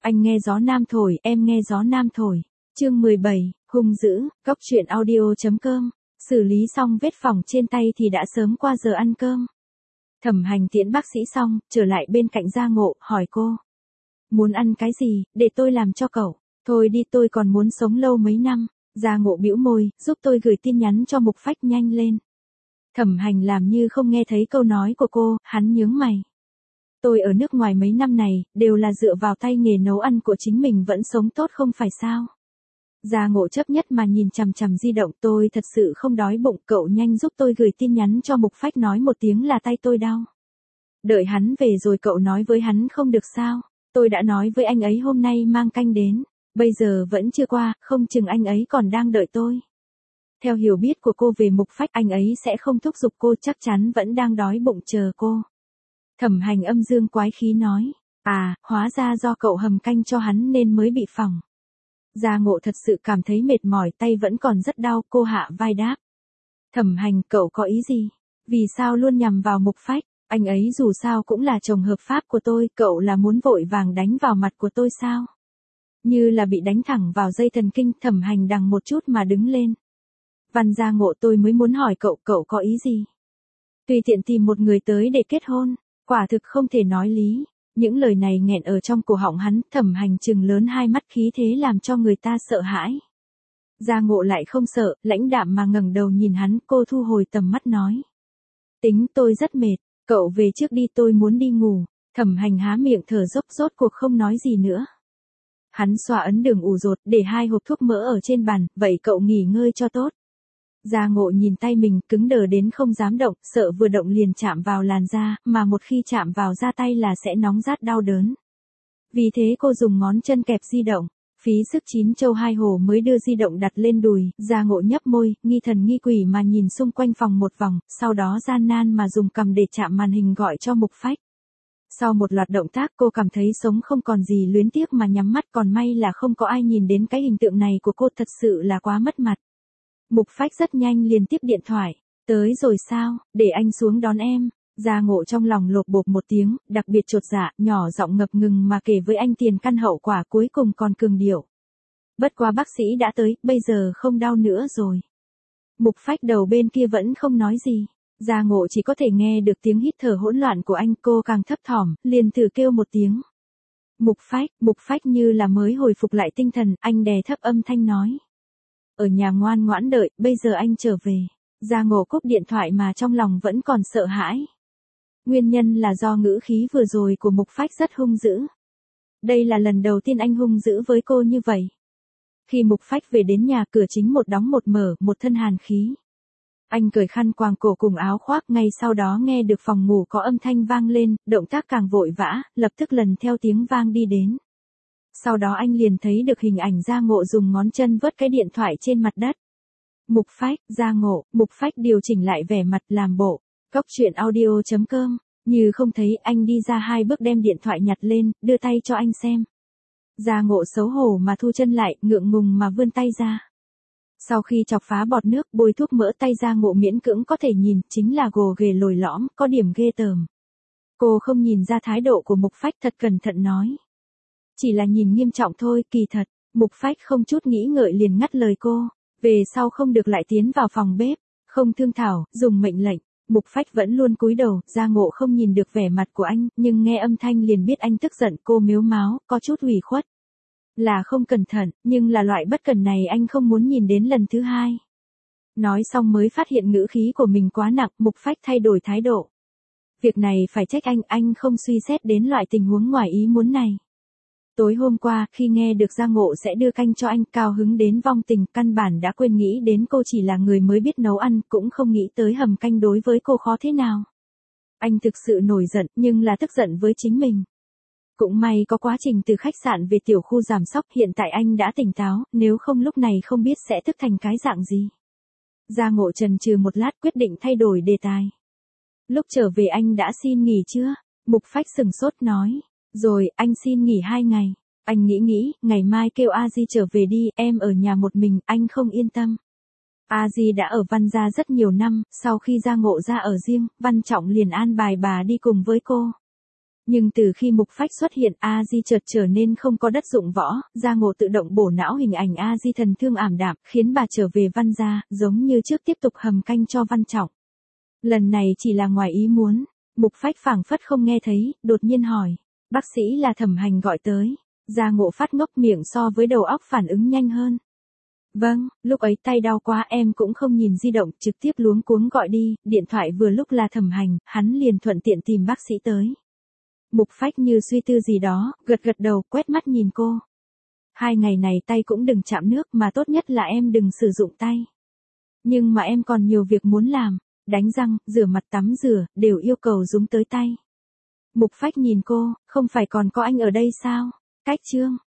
Anh nghe gió nam thổi, em nghe gió nam thổi. Chương 17, hung dữ, Cóc truyện audio.com. Xử lý xong vết phỏng trên tay thì đã sớm qua giờ ăn cơm. Thẩm Hành tiễn bác sĩ xong, trở lại bên cạnh Gia Ngộ, hỏi cô. Muốn ăn cái gì, để tôi làm cho cậu. Thôi đi, tôi còn muốn sống lâu mấy năm. Gia Ngộ bĩu môi, giúp tôi gửi tin nhắn cho Mục Phách nhanh lên. Thẩm Hành làm như không nghe thấy câu nói của cô, hắn nhướng mày. Tôi ở nước ngoài mấy năm này, đều là dựa vào tay nghề nấu ăn của chính mình vẫn sống tốt không phải sao. Gia Ngộ chấp nhất mà nhìn chằm chằm di động, tôi thật sự không đói bụng, cậu nhanh giúp tôi gửi tin nhắn cho Mục Phách nói một tiếng là tay tôi đau. Đợi hắn về rồi cậu nói với hắn không được sao, tôi đã nói với anh ấy hôm nay mang canh đến, bây giờ vẫn chưa qua, không chừng anh ấy còn đang đợi tôi. Theo hiểu biết của cô về Mục Phách, anh ấy sẽ không thúc giục cô, chắc chắn vẫn đang đói bụng chờ cô. Thẩm Hành âm dương quái khí nói, hóa ra do cậu hầm canh cho hắn nên mới bị phỏng. Gia Ngộ thật sự cảm thấy mệt mỏi, tay vẫn còn rất đau, cô hạ vai đáp. Thẩm Hành, cậu có ý gì? Vì sao luôn nhằm vào Mục Phách? Anh ấy dù sao cũng là chồng hợp pháp của tôi, cậu là muốn vội vàng đánh vào mặt của tôi sao? Như là bị đánh thẳng vào dây thần kinh. Thẩm Hành đằng một chút mà đứng lên. Văn Gia Ngộ, tôi mới muốn hỏi cậu, cậu có ý gì? Tùy tiện tìm một người tới để kết hôn, quả thực không thể nói lý. Những lời này nghẹn ở trong cổ họng hắn, Thẩm Hành trừng lớn hai mắt, khí thế làm cho người ta sợ hãi. Gia Ngộ lại không sợ, lãnh đạm mà ngẩng đầu nhìn hắn, cô thu hồi tầm mắt nói. Tính tôi rất mệt, cậu về trước đi, tôi muốn đi ngủ. Thẩm Hành há miệng thở dốc, rốt cuộc không nói gì nữa. Hắn xoa ấn đường ù rột, để 2 hộp thuốc mỡ ở trên bàn, vậy cậu nghỉ ngơi cho tốt. Gia Ngộ nhìn tay mình, cứng đờ đến không dám động, sợ vừa động liền chạm vào làn da, mà một khi chạm vào da tay là sẽ nóng rát đau đớn. Vì thế cô dùng ngón chân kẹp di động, phí sức 9 châu 2 hổ mới đưa di động đặt lên đùi. Gia Ngộ nhấp môi, nghi thần nghi quỷ mà nhìn xung quanh phòng một vòng, sau đó gian nan mà dùng cằm để chạm màn hình gọi cho Mục Phách. Sau một loạt động tác cô cảm thấy sống không còn gì luyến tiếc mà nhắm mắt, còn may là không có ai nhìn đến cái hình tượng này của cô, thật sự là quá mất mặt. Mục Phách rất nhanh liền tiếp điện thoại. Tới rồi sao, để anh xuống đón em. Gia Ngộ trong lòng lột bột một tiếng, đặc biệt chột dạ, nhỏ giọng ngập ngừng mà kể với anh tiền căn hậu quả, cuối cùng còn cường điệu. Bất quá bác sĩ đã tới, bây giờ không đau nữa rồi. Mục Phách đầu bên kia vẫn không nói gì. Gia Ngộ chỉ có thể nghe được tiếng hít thở hỗn loạn của anh, cô càng thấp thỏm, liền thử kêu một tiếng. Mục Phách như là mới hồi phục lại tinh thần, anh đè thấp âm thanh nói. Ở nhà ngoan ngoãn đợi, bây giờ anh trở về. Gia Ngộ cúp điện thoại mà trong lòng vẫn còn sợ hãi. Nguyên nhân là do ngữ khí vừa rồi của Mục Phách rất hung dữ. Đây là lần đầu tiên anh hung dữ với cô như vậy. Khi Mục Phách về đến nhà, cửa chính một đóng một mở, một thân hàn khí. Anh cởi khăn quàng cổ cùng áo khoác, ngay sau đó nghe được phòng ngủ có âm thanh vang lên, động tác càng vội vã, lập tức lần theo tiếng vang đi đến. Sau đó anh liền thấy được hình ảnh Gia Ngộ dùng ngón chân vớt cái điện thoại trên mặt đất. Mục Phách, Gia Ngộ, Mục Phách điều chỉnh lại vẻ mặt làm bộ. Cóc truyện audio.com. Như không thấy, anh đi ra 2 bước đem điện thoại nhặt lên, đưa tay cho anh xem. Gia Ngộ xấu hổ mà thu chân lại, ngượng ngùng mà vươn tay ra. Sau khi chọc phá bọt nước, bôi thuốc mỡ, tay Gia Ngộ miễn cưỡng có thể nhìn, chính là gồ ghề lồi lõm, có điểm ghê tởm. Cô không nhìn ra thái độ của Mục Phách, thật cẩn thận nói. Chỉ là nhìn nghiêm trọng thôi, kỳ thật. Mục Phách không chút nghĩ ngợi liền ngắt lời cô. Về sau không được lại tiến vào phòng bếp, không thương thảo, dùng mệnh lệnh. Mục Phách vẫn luôn cúi đầu, Gia Ngộ không nhìn được vẻ mặt của anh, nhưng nghe âm thanh liền biết anh tức giận, cô mếu máo, có chút ủy khuất. Là không cẩn thận, nhưng là loại bất cẩn này anh không muốn nhìn đến lần thứ 2. Nói xong mới phát hiện ngữ khí của mình quá nặng, Mục Phách thay đổi thái độ. Việc này phải trách anh không suy xét đến loại tình huống ngoài ý muốn này. Tối hôm qua, khi nghe được Gia Ngộ sẽ đưa canh cho anh, cao hứng đến vong tình, căn bản đã quên nghĩ đến cô chỉ là người mới biết nấu ăn, cũng không nghĩ tới hầm canh đối với cô khó thế nào. Anh thực sự nổi giận, nhưng là tức giận với chính mình. Cũng may có quá trình từ khách sạn về tiểu khu giảm sóc, hiện tại anh đã tỉnh táo, nếu không lúc này không biết sẽ thức thành cái dạng gì. Gia Ngộ chần chừ một lát, quyết định thay đổi đề tài. Lúc trở về anh đã xin nghỉ chưa? Mục Phách sừng sốt nói. Rồi, anh xin nghỉ 2 ngày. Anh nghĩ, ngày mai kêu A Di trở về đi, em ở nhà một mình, anh không yên tâm. A Di đã ở Văn gia rất nhiều năm, sau khi Gia Ngộ ra ở riêng, Văn Trọng liền an bài bà đi cùng với cô. Nhưng từ khi Mục Phách xuất hiện, A Di chợt trở nên không có đất dụng võ, Gia Ngộ tự động bổ não hình ảnh A Di thần thương ảm đạm, khiến bà trở về Văn gia, giống như trước tiếp tục hầm canh cho Văn Trọng. Lần này chỉ là ngoài ý muốn, Mục Phách phảng phất không nghe thấy, đột nhiên hỏi, bác sĩ là Thẩm Hành gọi tới. Gia Ngộ phát ngốc, miệng so với đầu óc phản ứng nhanh hơn. Vâng, lúc ấy tay đau quá em cũng không nhìn di động, trực tiếp luống cuống gọi đi, điện thoại vừa lúc là Thẩm Hành, hắn liền thuận tiện tìm bác sĩ tới. Mục Phách như suy tư gì đó, gật gật đầu, quét mắt nhìn cô. 2 ngày này tay cũng đừng chạm nước, mà tốt nhất là em đừng sử dụng tay. Nhưng mà em còn nhiều việc muốn làm, đánh răng, rửa mặt, tắm rửa, đều yêu cầu dùng tới tay. Mục Phách nhìn cô, không phải còn có anh ở đây sao? Cách Trương,